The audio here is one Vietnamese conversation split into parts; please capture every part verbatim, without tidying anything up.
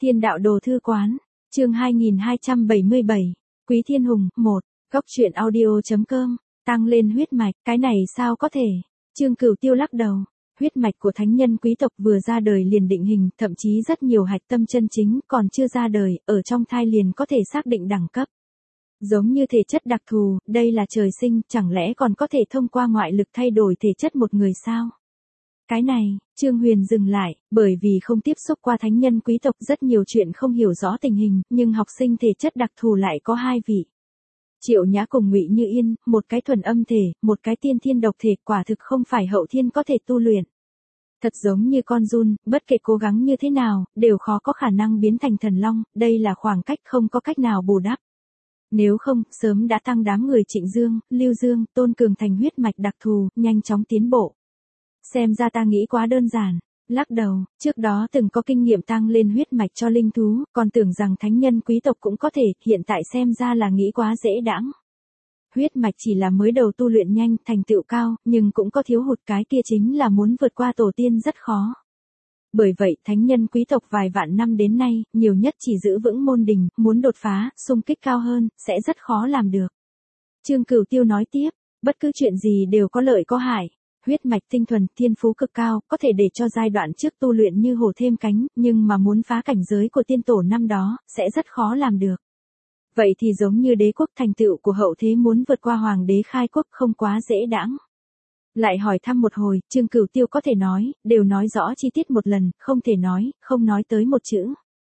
Thiên đạo đồ thư quán, chương hai nghìn hai trăm bảy mươi bảy, Quý Thiên Hùng, một, góc truyện audio.com, tăng lên huyết mạch, cái này sao có thể? Trương Cửu Tiêu lắc đầu, huyết mạch của thánh nhân quý tộc vừa ra đời liền định hình, thậm chí rất nhiều hạch tâm chân chính còn chưa ra đời, ở trong thai liền có thể xác định đẳng cấp. Giống như thể chất đặc thù, đây là trời sinh, chẳng lẽ còn có thể thông qua ngoại lực thay đổi thể chất một người sao? Cái này, Trương Huyền dừng lại, bởi vì không tiếp xúc qua thánh nhân quý tộc rất nhiều chuyện không hiểu rõ tình hình, nhưng học sinh thể chất đặc thù lại có hai vị. Triệu Nhã cùng Ngụy Như Yên, một cái thuần âm thể, một cái tiên thiên độc thể, quả thực không phải hậu thiên có thể tu luyện. Thật giống như con giun, bất kể cố gắng như thế nào, đều khó có khả năng biến thành thần long, đây là khoảng cách không có cách nào bù đắp. Nếu không, sớm đã tăng đám người Trịnh Dương, Lưu Dương, Tôn Cường thành huyết mạch đặc thù, nhanh chóng tiến bộ. Xem ra ta nghĩ quá đơn giản, lắc đầu, trước đó từng có kinh nghiệm tăng lên huyết mạch cho linh thú, còn tưởng rằng thánh nhân quý tộc cũng có thể, hiện tại xem ra là nghĩ quá dễ đãng. Huyết mạch chỉ là mới đầu tu luyện nhanh, thành tựu cao, nhưng cũng có thiếu hụt, cái kia chính là muốn vượt qua tổ tiên rất khó. Bởi vậy, thánh nhân quý tộc vài vạn năm đến nay, nhiều nhất chỉ giữ vững môn đình, muốn đột phá, xung kích cao hơn, sẽ rất khó làm được. Trương Cửu Tiêu nói tiếp, bất cứ chuyện gì đều có lợi có hại. Huyết mạch tinh thuần, thiên phú cực cao, có thể để cho giai đoạn trước tu luyện như hổ thêm cánh, nhưng mà muốn phá cảnh giới của tiên tổ năm đó, sẽ rất khó làm được. Vậy thì giống như đế quốc thành tựu của hậu thế muốn vượt qua hoàng đế khai quốc không quá dễ đãng. Lại hỏi thăm một hồi, Trương Cửu Tiêu có thể nói, đều nói rõ chi tiết một lần, không thể nói, không nói tới một chữ.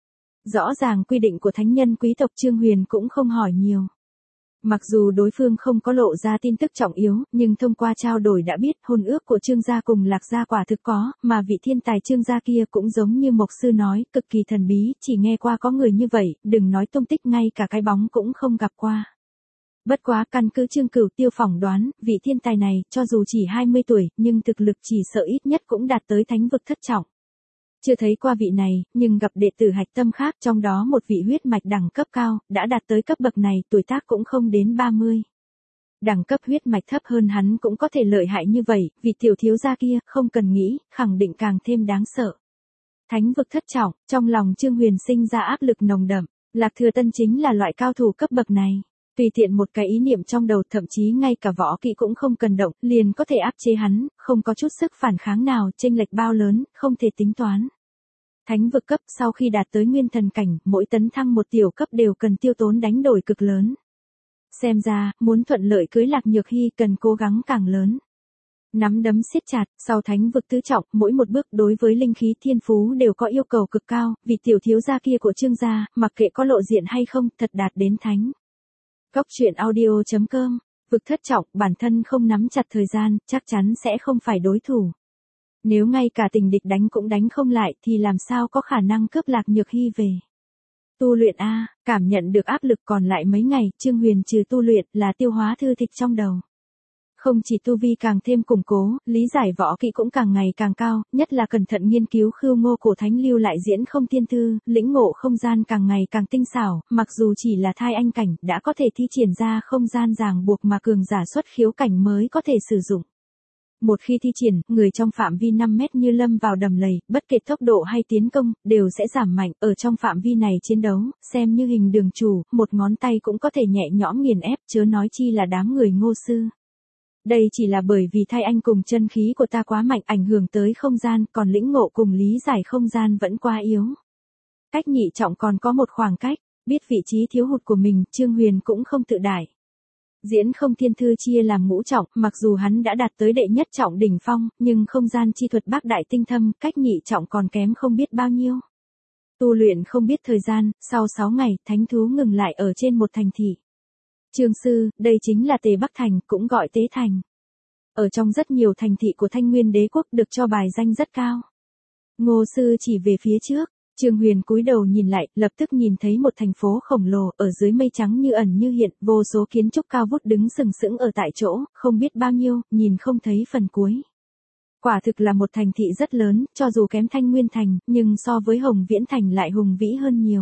Rõ ràng quy định của thánh nhân quý tộc Trương Huyền cũng không hỏi nhiều. Mặc dù đối phương không có lộ ra tin tức trọng yếu, nhưng thông qua trao đổi đã biết hôn ước của Trương gia cùng Lạc gia quả thực có, mà vị thiên tài Trương gia kia cũng giống như Mộc Sư nói, cực kỳ thần bí, chỉ nghe qua có người như vậy, đừng nói tung tích ngay cả cái bóng cũng không gặp qua. Bất quá căn cứ Trương Cửu Tiêu phỏng đoán, vị thiên tài này, cho dù chỉ hai mươi tuổi, nhưng thực lực chỉ sợ ít nhất cũng đạt tới thánh vực thất trọng. Chưa thấy qua vị này, nhưng gặp đệ tử hạch tâm khác, trong đó một vị huyết mạch đẳng cấp cao, đã đạt tới cấp bậc này, tuổi tác cũng không đến ba mươi. Đẳng cấp huyết mạch thấp hơn hắn cũng có thể lợi hại như vậy, vị tiểu thiếu gia kia, không cần nghĩ, khẳng định càng thêm đáng sợ. Thánh vực thất trọng, trong lòng Trương Huyền sinh ra áp lực nồng đậm, Lạc Thừa Tân chính là loại cao thủ cấp bậc này. Tùy tiện một cái ý niệm trong đầu, thậm chí ngay cả võ kỹ cũng không cần động, liền có thể áp chế hắn, không có chút sức phản kháng nào, chênh lệch bao lớn, không thể tính toán. Thánh vực cấp sau khi đạt tới nguyên thần cảnh, mỗi tấn thăng một tiểu cấp đều cần tiêu tốn đánh đổi cực lớn. Xem ra, muốn thuận lợi cưới Lạc Nhược Hy cần cố gắng càng lớn. Nắm đấm siết chặt, sau thánh vực tứ trọng, mỗi một bước đối với linh khí thiên phú đều có yêu cầu cực cao, vì tiểu thiếu gia kia của Trương gia, mặc kệ có lộ diện hay không, thật đạt đến thánh. Góc truyện audio.com, vực thất trọng, bản thân không nắm chặt thời gian, chắc chắn sẽ không phải đối thủ. Nếu ngay cả tình địch đánh cũng đánh không lại thì làm sao có khả năng cướp Lạc Nhược Hy về. Tu luyện a, cảm nhận được áp lực còn lại mấy ngày, Trương Huyền trừ tu luyện là tiêu hóa thư tịch trong đầu. Không chỉ tu vi càng thêm củng cố, lý giải võ kỹ cũng càng ngày càng cao, nhất là cẩn thận nghiên cứu Khưu Ngô Cổ Thánh lưu lại diễn không tiên thư, lĩnh ngộ không gian càng ngày càng tinh xảo, mặc dù chỉ là thai anh cảnh, đã có thể thi triển ra không gian ràng buộc mà cường giả xuất khiếu cảnh mới có thể sử dụng. Một khi thi triển, người trong phạm vi năm mét như lâm vào đầm lầy, bất kể tốc độ hay tiến công, đều sẽ giảm mạnh, ở trong phạm vi này chiến đấu, xem như hình đường chủ, một ngón tay cũng có thể nhẹ nhõm nghiền ép, chớ nói chi là đám người Ngô sư. Đây chỉ là bởi vì thai anh cùng chân khí của ta quá mạnh ảnh hưởng tới không gian, còn lĩnh ngộ cùng lý giải không gian vẫn quá yếu. Cách nhị trọng còn có một khoảng cách, biết vị trí thiếu hụt của mình, Trương Huyền cũng không tự đại. Diễn không thiên thư chia làm ngũ trọng, mặc dù hắn đã đạt tới đệ nhất trọng đỉnh phong, nhưng không gian chi thuật bác đại tinh thâm, cách nhị trọng còn kém không biết bao nhiêu. Tu luyện không biết thời gian, sau sáu ngày, thánh thú ngừng lại ở trên một thành thị. Trương sư, đây chính là Tề Bắc Thành, cũng gọi Tế Thành. Ở trong rất nhiều thành thị của Thanh Nguyên Đế quốc được cho bài danh rất cao. Ngô sư chỉ về phía trước, Trương Huyền cúi đầu nhìn lại, lập tức nhìn thấy một thành phố khổng lồ, ở dưới mây trắng như ẩn như hiện, vô số kiến trúc cao vút đứng sừng sững ở tại chỗ, không biết bao nhiêu, nhìn không thấy phần cuối. Quả thực là một thành thị rất lớn, cho dù kém Thanh Nguyên Thành, nhưng so với Hồng Viễn Thành lại hùng vĩ hơn nhiều.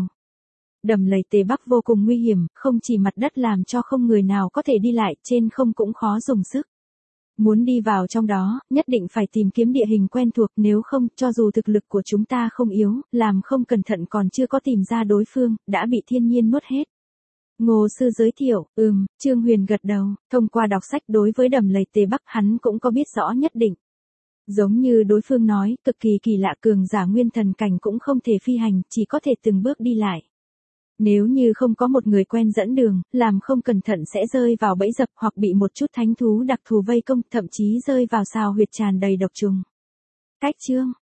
Đầm lầy Tề Bắc vô cùng nguy hiểm, không chỉ mặt đất làm cho không người nào có thể đi lại, trên không cũng khó dùng sức. Muốn đi vào trong đó, nhất định phải tìm kiếm địa hình quen thuộc, nếu không, cho dù thực lực của chúng ta không yếu, làm không cẩn thận còn chưa có tìm ra đối phương, đã bị thiên nhiên nuốt hết. Ngô sư giới thiệu, ừm, Trương Huyền gật đầu, thông qua đọc sách đối với đầm lầy Tề Bắc hắn cũng có biết rõ nhất định. Giống như đối phương nói, cực kỳ kỳ lạ, cường giả nguyên thần cảnh cũng không thể phi hành, chỉ có thể từng bước đi lại. Nếu như không có một người quen dẫn đường, làm không cẩn thận sẽ rơi vào bẫy dập hoặc bị một chút thánh thú đặc thù vây công, thậm chí rơi vào sao huyệt tràn đầy độc trùng. Cách chương